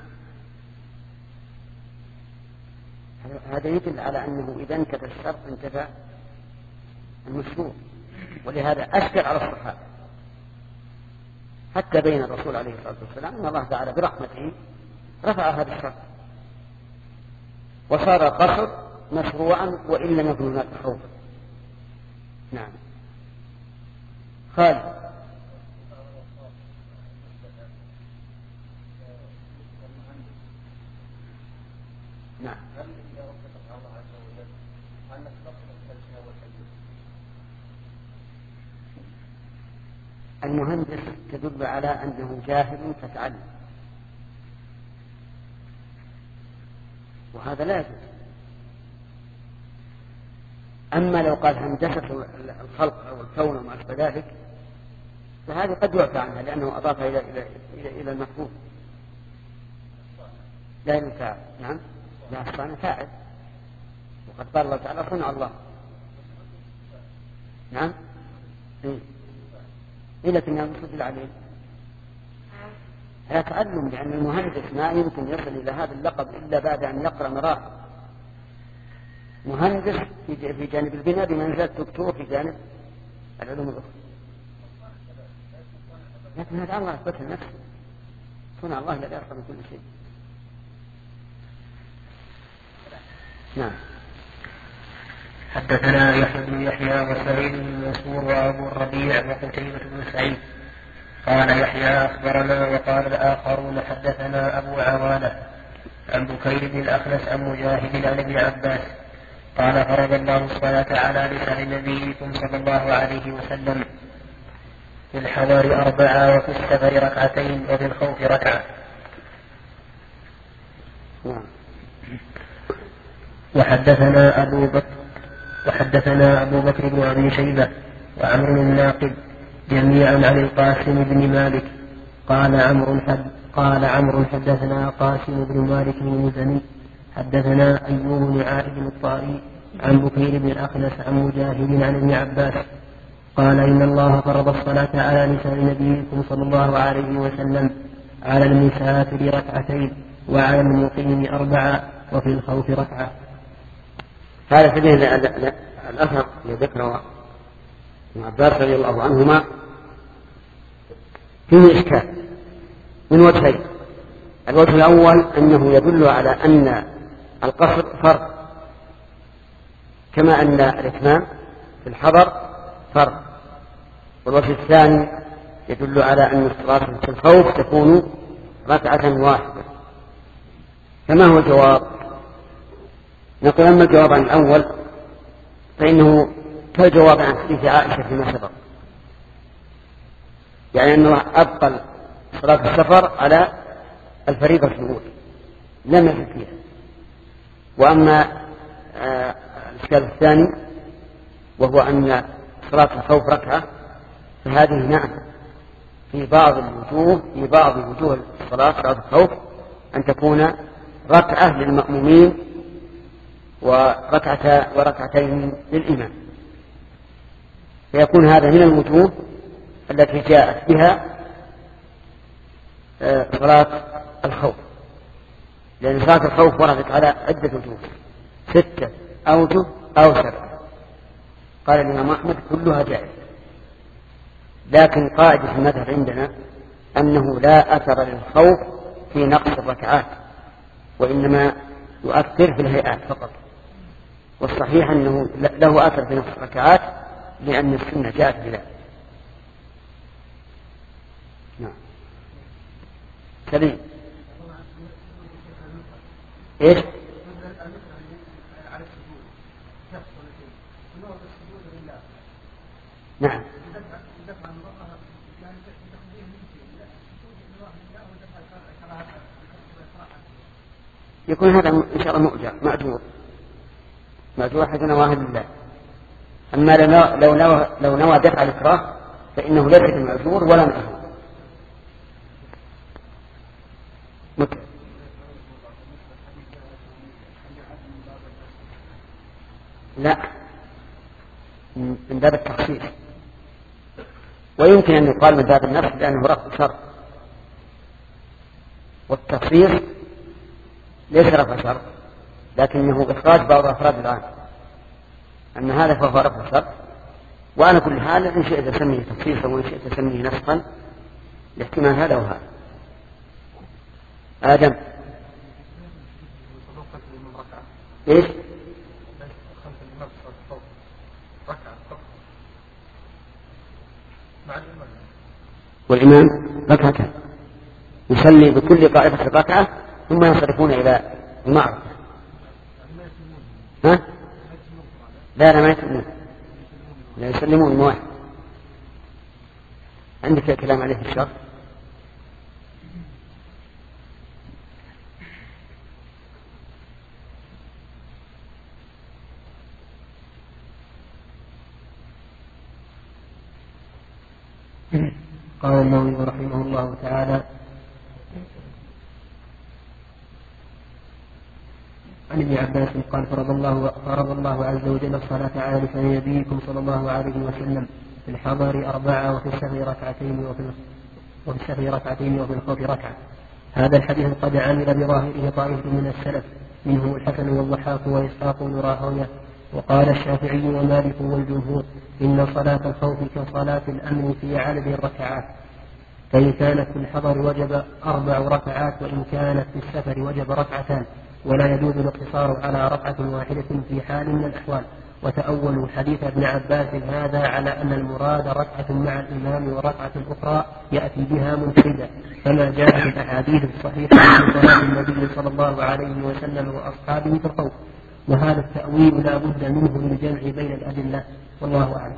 هذا يدل على أنه إذا انتفى الشرط انتفى المشروع، ولهذا أشكر على الصحابة حتى بين الرسول عليه الصلاة والسلام أن الله تعالى برحمته رفع هذا الشرط وصار القصر مشروعا وإن لم يكن هناك خوف. نعم خالد. نعم المهندس تدل على أنه جاهل فتعلم، وهذا لا يجوز. أما لو قال هندسة الخلق أو الكون وما أشبه ذلك فهذه قد يعفى عنها لأنه أضاف إلى إلى إلى, إلى المفهوم لا ينفع. نعم لا الصانع فاعل، وقد قال الله تعالى صنع الله. نعم إيه إيه لكنها مصدر عليه هذا تعلم، لأن المهندس ما يمكن يصل إلى هذا اللقب إلا بعد أن يقرأ مراحل. مهندس في جانب البناء بمنزلة دكتور في جانب العلوم الأخرى، لكن هذا الله أثبت نفسه صنع الله الذي أصل من كل شيء. نعم حدثنا يحيى بن يحيى وسعيد بن منصور وابو الربيع وقتيبة بن سعيد قال يحيى اخبرنا وقال الاخرون حدثنا ابو عوانة عن بكير بن الاخنس عن مجاهد عن ابن عباس قال فرض الله الصلاة على لسان نبيكم صلى الله عليه وسلم في الحضر أربعة وفي السفر ركعتين وفي الخوف ركعة. وحدثنا أبو بكر وحدثنا أبو بكر بن أبي شيبة وعمرو الناقد جميعا عن القاسم بن مالك قال عمرو حد قال عمرو حدثنا قاسم بن مالك بن مزني حدثنا أيوب بن عائد الطائي عن بكير بن الأخنس عن مجاهد عن ابن عباس قال إن الله فرض الصلاة على لسان نبيكم صلى الله عليه وسلم على المسافر ركعتين وعلى المقيم أربعة وفي الخوف ركعة. هذا سبيل الأثر لذكر ابن عباس رضي الله عنهما فيه إشكال من وجهين. الوجه الأول أنه يدل على أن القصر فرض كما أن الإتمام في الحضر فرض، والوجه الثاني يدل على أن الصلاة في الخوف تكون ركعة واحدة. فما هو الجواب؟ نقول أما الجواب عن الأول فإنه كالجواب عن حديث عائشة فيما سبق، يعني أنه أبقى صلاة السفر على الفريضة الأولى لم يزل فيها. وأما آه الإشكال الثاني وهو أن صلاة الخوف ركعة فهذه نعم في بعض الوجوه في بعض وجوه الصلاة صلاة الخوف أن تكون ركعة للمأمومين وركعة وركعتين للإمام، فيكون هذا من الوجوه التي جاءت بها صلاة الخوف، لأن صلاة الخوف وردت على عدة وجوه، ستة أوجه أو سبعة. قال الإمام أحمد كلها جائزة، لكن قاعدة المذهب عندنا أنه لا أثر للخوف في نقص الركعات، وإنما يؤثر في الهيئات فقط، والصحيح أنه له أثر في نقص الركعات لأن السنة جاءت بذلك. نعم. سليم. إيش؟ نعم. يكون هذا إن شاء الله مؤجر مأجور مأجور حتى نواه لله. أما لو نوى لو نوى دفع الإكراه فإنه ليس بمأجور ولا مأجور. لا، من باب التخصيص، ويمكن أن يقال من باب النفس لأنه رفع شر، والتخصيص ليس رفع شر لكنه إخراج بعض أفراد العام. أما هذا فهو رفع شر، وأنا كل حال إن شئت أسميه تخصيصا وإن شئت أسميه نسخا لاحتمال هذا وهذا. آدم. إيش؟ والإمام ركعتان يصلي بكل طائفة ركعة ثم ينصرفون إلى المعركة. ها؟ لا لا ما يسلمون، لا يسلمون من واحد. عندك كلام عليه في الشرح؟ قال النووي رحمه الله تعالى: عن ابن عباس قال: فرض الله فرض الله عز وجل الصلاة على لسان نبيكم صلى الله عليه وسلم في الحضر أربعة وفي السفر ركعتين وفي وفي السفر ركعتين وفي الخوف ركعة. هذا الحديث قد عمل بظاهره طائفة من السلف منهم الحسن والضحاك وإسحاق بن راهويه. وقال الشافعي ومالك والجمهور إن صلاة الخوف كصلاة الأمن في عدد الركعات، فإن كانت في الحضر وجب أربع ركعات، وإن كانت في السفر وجب ركعتان، ولا يجوز الاقتصار على ركعة واحدة في حال من الأحوال. وتأولوا حديث ابن عباس هذا على أن المراد ركعة مع الإمام وركعة أخرى يأتي بها منفردة، كما جاء في الأحاديث الصحيحة من صلاة النبي صلى الله عليه وسلم وأصحابه في الخوف. وهذا التأويل لا بد منه للجمع بين الأدلة، والله أعلم.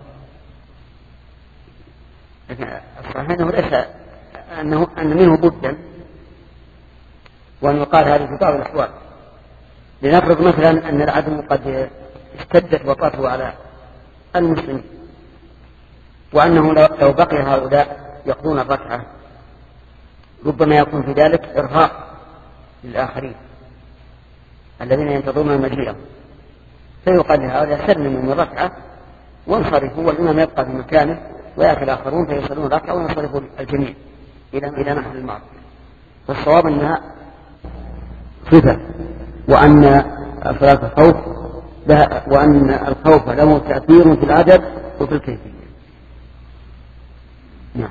الصحيح أنه ليس أنه أن منه بدا، وأن يقال هذه في بعض الأحوال. لنفرض مثلا أن العدو قد اشتدت وطأته على المسلمين، وأنه لو بقي هؤلاء يقضون الركعة ربما يكون في ذلك إرهاق للآخرين الذين ينتظرون مجيئهم، فيقال لهؤلاء سلموا من الركعة وانصرفوا، والإمام يبقى في مكانه ويأتي الآخرون فيصلون الركعة وينصرفوا الجميع إلى إلى محل المعركة. والصواب أنها صفة، وأن صلاة الخوف وأن الخوف له تأثير في العدد وفي الكيفية. نعم.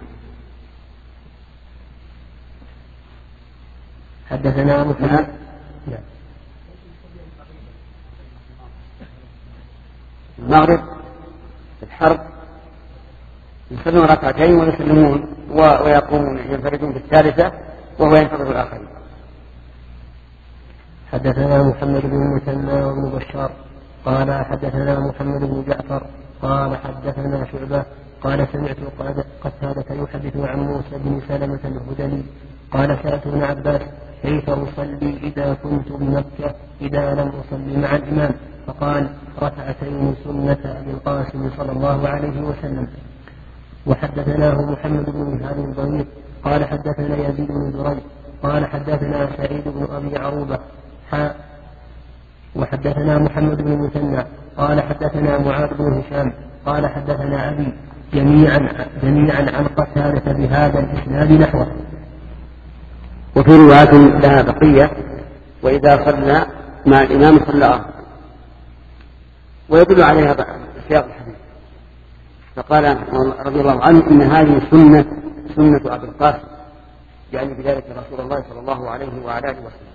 حدثنا محمد. المغرب في الحرب يصلون ركعتين ويسلمون ويقومون ينفردون بالثالثة وهو ينتظر الآخرين. حدثنا محمد بن المثنى وابن بشار قال حدثنا محمد بن جعفر قال حدثنا شعبة قال سمعت قتادة يحدث عن موسى بن سلمة الهذلي قال سألت ابن عباس كيف أصلي إذا كنت بمكة إذا لم أصلي مع الإمام؟ فقال ركعتين سنة أبي القاسم صلى الله عليه وسلم. وحدثناه محمد بن مهاب الضرير قال حدثنا يزيد بن زريع قال حدثنا سعيد بن أبي عروبة حا وحدثنا محمد بن المثنى قال حدثنا معاذ بن هشام قال حدثنا أبي جميعا جميعا عن قتادة بهذا الإسناد نحوه. وفي رواية لها بقية وإذا صلى مع الإمام صلى أربعا، ويدل عليها سياق الحديث. فقال رضي الله عنه إن هذه سنة سنة أبي القاسم، يعني بذلك رسول الله صلى الله عليه وعلى آله وسلم.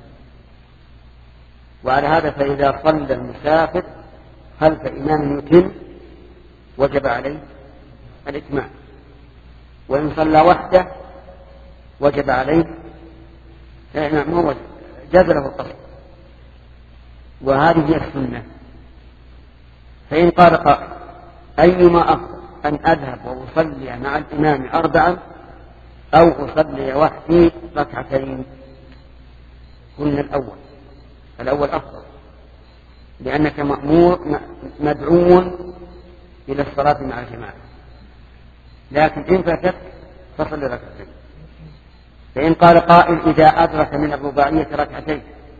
وعلى هذا فإذا صلى المسافر خلف إمام يتم وجب عليه الإتمام، وإن صلى وحده وجب عليه مو وجب جاز له القصر، وهذه هي السنة. فإن قال قائل أيما أفضل أن أذهب وأصلي مع الإمام أربعا أو أصلي وحدي ركعتين؟ قلنا الأول الأول أفضل، لأنك مأمور مدعو إلى الصلاة مع الجماعة، لكن إن فاتت فصل ركعتين. فإن قال قائل إذا أدرك من الرباعية ركعتين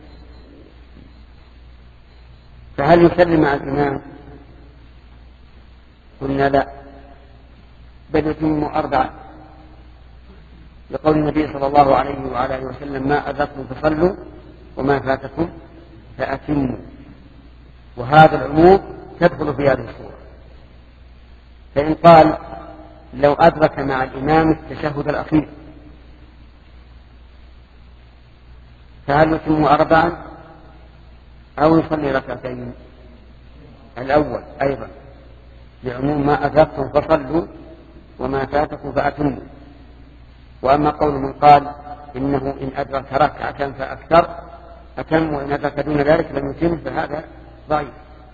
فهل يسلم مع الإمام؟ قلنا لا، بل يتم أربعة، لقول النبي صلى الله عليه وعلى آله وسلم ما أدركتم فصلوا وما فاتكم فأتموا، وهذا العموم تدخل في هذه الصورة. فإن قال لو أدرك مع الإمام التشهد الأخير فهل يتم أربعا أو يصلي ركعتين؟ الأول أيضا لعموم ما أدركتم فصلوا وما فاتكم فأتموا. وأما قول من قال إنه إن أدرك ركعة فأكثر أتم، وإن أدرك دون ذلك لم يتم، فهذا ضعيف.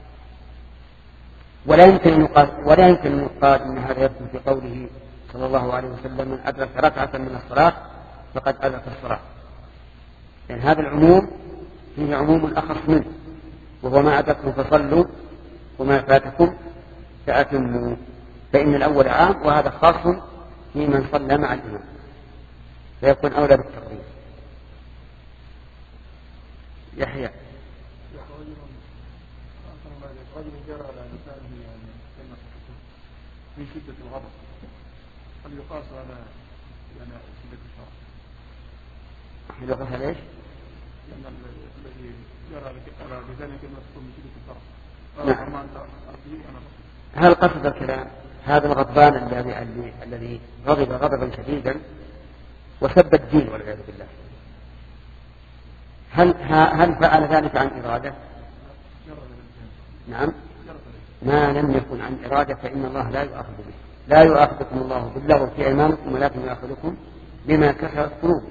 ولا يمكن أن يقال ولا يمكن أن يقال إن هذا يدخل في قوله صلى الله عليه وسلم من أدرك ركعة من الصلاة فقد أدرك الصلاة، لأن يعني هذا العموم فيه عموم أخص منه، وهو ما أدركتم فصلوا وما فاتكم فأتموا. فإن الأول عام وهذا خاص في من صلى مع الإمام، فيكون أولى بالتقديم. يحيى رجل جرى على لسانه يعني كلمة من شدة الغضب، هل يقاس على يعني شدة الشرع؟ هل يقاس على ايش؟ لأن الذي جرى على لسانه كلمة من شدة الشرع. نعم. هل قصد الكلام هذا الغضبان الذي الذي غضب غضبا شديدا وسب الدين والعياذ بالله، هل هل فعل ذلك عن إرادة؟ نعم، ما لم يكن عن إرادة فإن الله لا يؤاخذ به. لا يؤاخذكم الله باللغو في أيمانكم ولكن يؤاخذكم بما كسبت قلوبكم.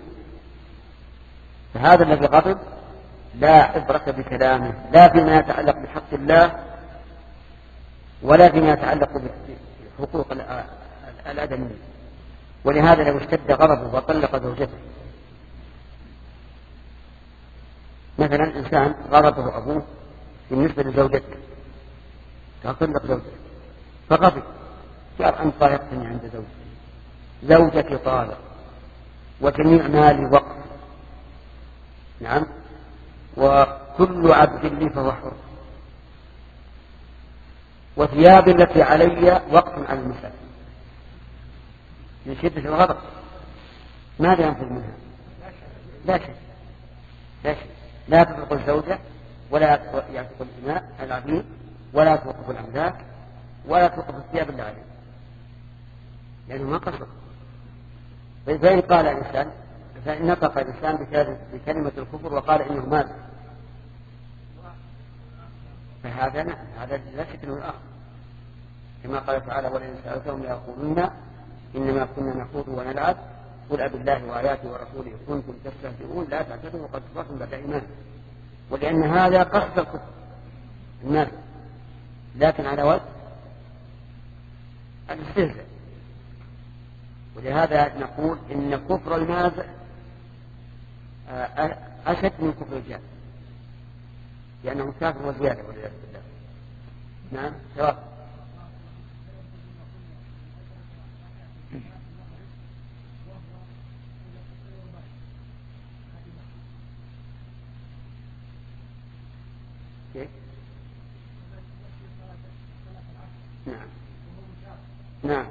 فهذا الذي غضب لا عبرة بكلامه، لا فيما يتعلق بحق الله ولا فيما يتعلق بحقوق الآدميين. ولهذا لو اشتد غضبه وطلق زوجته، مثلا إنسان غضبه أبوه بالنسبة لزوجته تطلق زوجته فغضب، قال أنت طالقتني عند زوجتي، زوجتي طالق وجميع مالي وقف، نعم، وكل عبد لي فهو حر، وثياب التي علي وقف على المساء. من شدة الغضب ماذا ينفذ منها؟ لا شيء لا شيء لا تطلق الزوجة ولا يعتق الإماء العبيد ولا توقف الأملاك ولا توقف الثياب اللي عليه، لأنه ما قصر. فإن قال الإنسان فإن نطق الإنسان بكلمة الكفر وقال إنه مال، فهذا نعم هذا لا شك له الآخر، كما قال تعالى ولئن سألتهم ليقولن إنما كنا نخوض ونلعب قل أب الله وآياته ورسوله كنتم تستهزئون لا تعتذروا قد كفرتم بعد إيمانكم. ولأن هذا قصد الكفر الناس، لكن على وجه الاستهزاء. ولهذا نقول إن كفر المازح أشد من كفر الجاهل، لأنه كافر وزيادة والعياذ بالله. نعم سواء. كيف؟ نعم نعم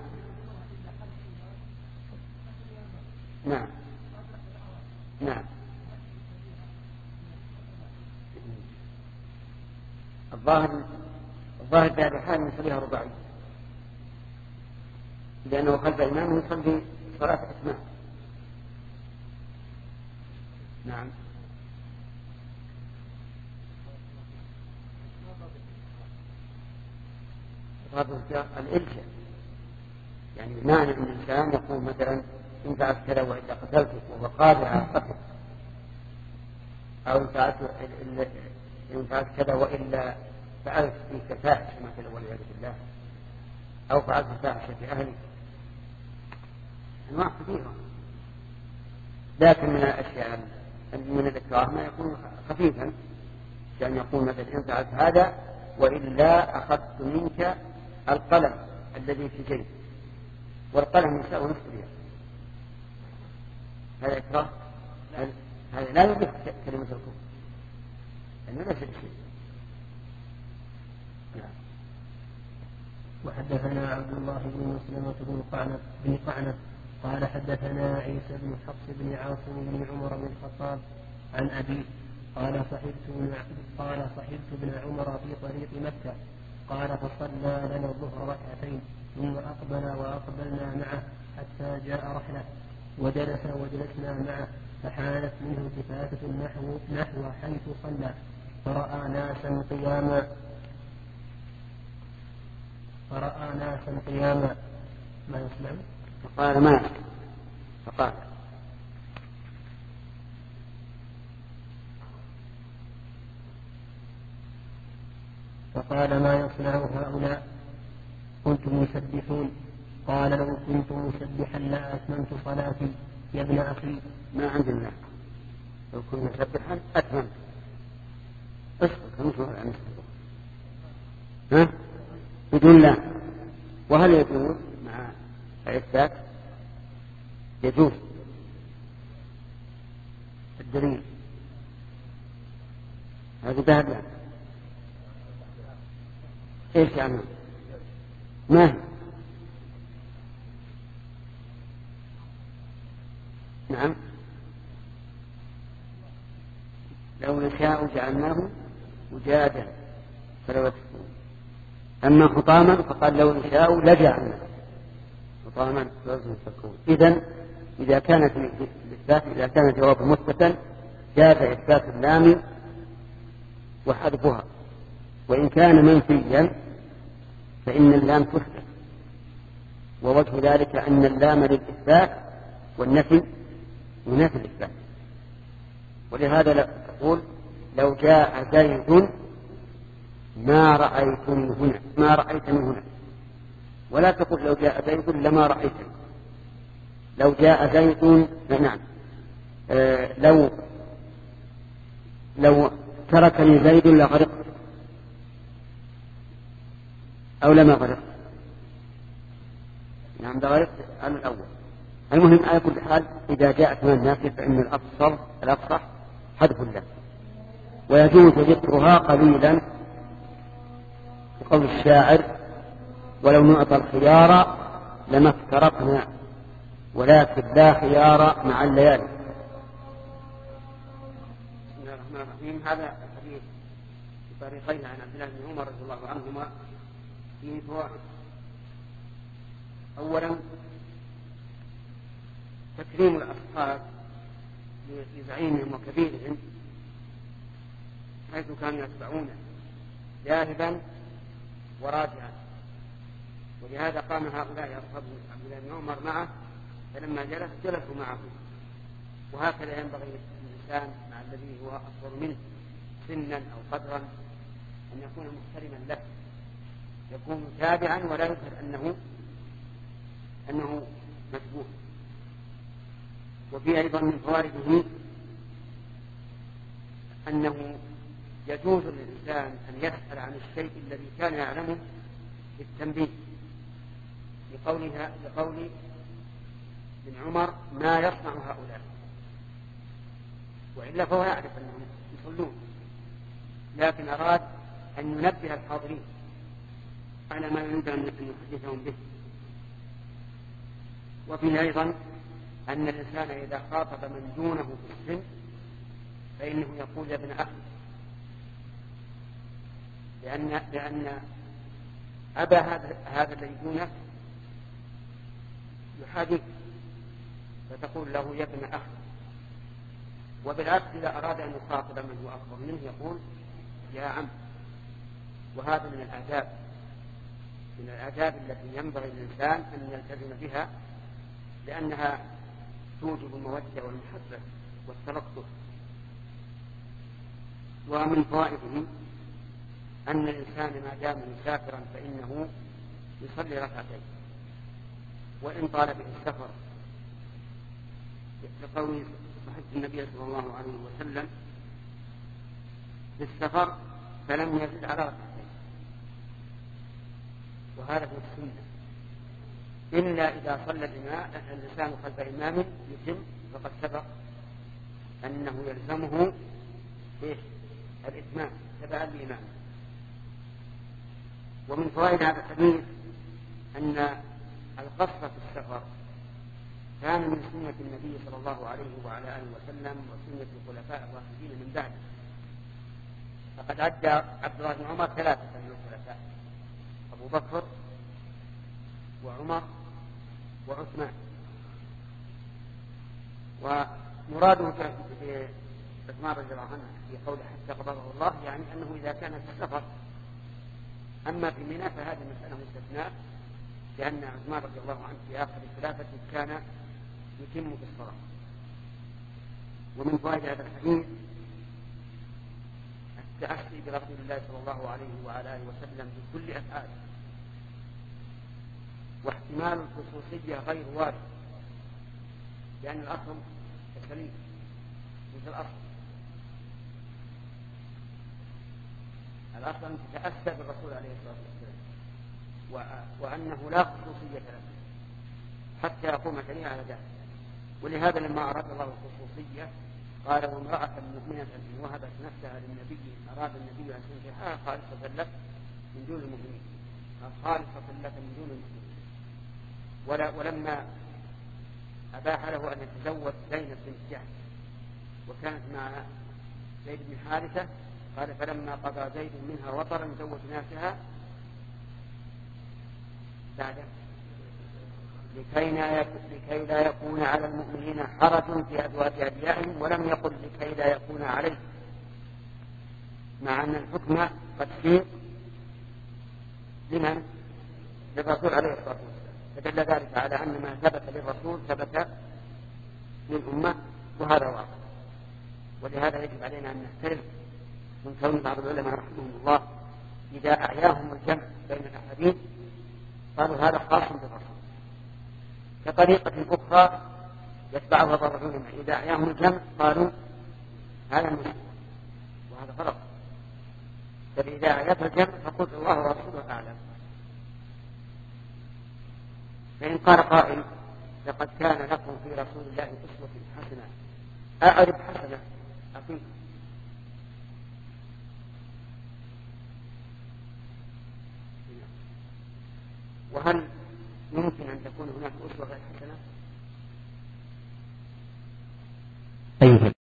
نعم نعم الظاهر الظاهر في هذه الحال نصليها رباعية، لأنه خلف الإمام يصلي صلاة إتمام. نعم الإلشاء، يعني بمعنى أن الإنسان يقول مثلا إن فعلت كذا وإلا قتلتك وهو قادر على القتل، أو إن فعلت إن فعلت كذا وإلا فعلت فيك فاحشة مثلا والعياذ بالله، أو فعلت فاحشة في أهلك، أنواع كثيرة. لكن من الأشياء من الإكراه ما يكون خفيفا، كأن يقول مثلا إن فعلت هذا وإلا أخذت منك القلم الذي في جيبك، والقلم يساوي نصف ريال، هذا إكراه؟ هذا لا يملك كلمة الكفر، لأنه ليس بشيء. وحدثنا عبد الله بن مسلمة بن قعنب بن قعنب قال حدثنا عيسى بن حفص بن عاصم بن عمر بن الخطاب عن أبيه قال صحبت قال صحبت ابن عمر في طريق مكة قال فصلى لنا الظهر ركعتين ثم أقبل وأقبلنا معه حتى جاء رحلة وجلس وجلسنا معه فحانت منه التفاتة نحو نحو حيث صلى فرأى ناسا قياما فرأى ناسا قياما ما يسمع فقال ما فقال فقال ما يصنع هؤلاء؟ كنتم مسبحون. قال لو كنت مسبحا لا أتممت صلاتي يا ابن أخي. ما عندنا لو كنت مسبحا أتممت. اسكت ها بدون لا. وهل يجوز مع الإثبات؟ يجوز. الدليل هذا ذهب يعني. ايش يعني؟ ما هي؟ نعم لو نشاء جعلناه وجادا فلو يكفرون. أما حطاما فقال لو نشاء لجعلناه حطاما فلو يكفرون. إذن إذا كانت الإثبات إذا كان جواب مثبتا جاز إثبات اللام وحذفها، وإن كان منفيا فإن اللام تثبت، ووجه ذلك أن اللام للإثبات والنفي ينافي الإثبات. ولهذا تقول لو جاء زيد ما رأيتني هنا ما رأيتني هنا، ولا تقول لو جاء زيد لما رأيتني. لو جاء زيد نعم آه لو لو تركني زيد لغرقت أو لما غرقت. نعم لغرقت على الأول. المهم على كل حال إذا جاءت من النافية فإن الأفصل الأفصح حذف اللام، ويجوز ذكرها قليلا بقول الشاعر ولو نعطى الخيار لما افترقنا ولكن لا خيار مع الليالي. بسم الله الرحمن الرحيم. هذا الحديث بطريقين عن عبد الله بن عمر رضي الله عنهما فيه فوائد. أولا تكريم الأصحاب لزعيمهم وكبيرهم حيث كانوا يتبعونه ذاهبا وراجعا، ولهذا قام هؤلاء أصحاب عبد الله بن عمر معه، فلما جلس جلسوا معه. وهكذا ينبغي الإنسان مع الذي هو أصغر منه سنا أو قدرا أن يكون محترما له، يكون تابعا ولا يظهر أنه أنه مشبوه. وفي أيضا من فوائده أنه يجوز للإنسان أن يسأل عن الشيء الذي كان يعلمه بالتنبيه، لقولها لقول ابن عمر ما يصنع هؤلاء، وإلا فهو يعرف أنهم يصلون. لكن أراد أن ينبه الحاضرين على ما يريد أن يحدثهم به. وفيه أيضا أن الإنسان إذا خاطب من دونه في السن فإنه يقول يا ابن أخي، لأن, لأن أبا هذا, هذا الذي دونك يحادث فتقول له يا ابن أخي. وبالعكس إذا أراد أن يخاطب من هو أكبر منه يقول يا عم. وهذا من الآداب من الآداب التي ينبغي للإنسان أن يلتزم بها، لأنها توجب المودة والمحبة والتلطف. ومن فوائده أن الإنسان ما دام مسافرا فإنه يصلي ركعتين وإن طال به السفر، لقول صحيح النبي صلى الله عليه وسلم في السفر فلم يزد على ركعتين، وهذا هو السنة، إلا إذا صلى الإنسان خلف إمام يتم فقد سبق أنه يلزمه الإتمام تبعا لإمامه. ومن فوائد هذا الحديث أن القصر في السفر كان من سنة النبي صلى الله عليه وعلى آله وسلم وسنة الخلفاء الراشدين من بعده. فقد عد عبد الله بن عمر ثلاثة من الخلفاء، أبو بكر وعمر وعثمان. ومراده في عثمان رضي الله عنه في قوله حتى قبضه الله يعني أنه إذا كان في السفر. أما في منى فهذه مسألة مستثناء، لأن عثمان رضي الله عنه في آخر الخلافة كان يتم في الصلاة. ومن فوائد هذا الحديث التأسي برسول الله صلى الله عليه وعلى آله وسلم بكل أفعاله، واحتمال الخصوصية غير وارد، لأن الأصل السليم مثل الأصل الأصل أن تتأسى بالرسول عليه الصلاة والسلام، وأنه لا خصوصية له حتى يقوم دليل على ذلك. ولهذا لما أراد الله الخصوصية قال وامرأة مؤمنة إن وهبت نفسها للنبي أراد النبي أن تنكحها خالصة لك من دون المؤمنين، خالصة لك من دون المؤمنين. ولا ولما أباح له أن يتزوج زينب بنت جحش وكانت مع زيد بن حارثة قال فلما قضى زيد منها وطرا زوجناكها بعد لكي لا يكون على المؤمنين حرج في أزواج أدعيائهم، ولم يقل لكي لا يكون عليه، مع أن الحكم قد سيق لمن؟ للرسول عليه الصلاة والسلام. فدل ذلك على أن ما ثبت للرسول ثبت للأمة، وهذا واضح. ولهذا يجب علينا أن نحترم من كون بعض العلماء رحمهم الله إذا أعياهم الجمع بين الأحاديث قالوا هذا خاص بالرسول، كطريقة أخرى يتبعها بعض العلماء إذا أعياهم الجمع قالوا هذا المسلم، وهذا فرق. فإذا أعياته الجمع فقلت الله ورسوله أعلم. فإن قال قائل لقد كان لكم في رسول الله أسوة حسنة، أعرف حسنة أقيم. وهل يمكن أن تكون هناك أسوة غير حسنة؟ أيوة.